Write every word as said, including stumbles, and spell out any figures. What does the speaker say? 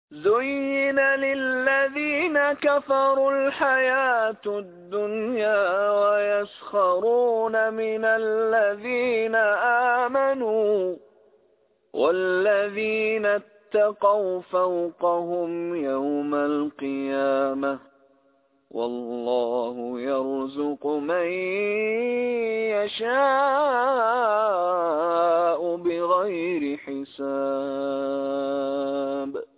زين للذين كفروا الحياة الدنيا ويسخرون من الذين آمنوا والذين اتقوا فوقهم يوم القيامة والله يرزق من يشاء بغير حساب.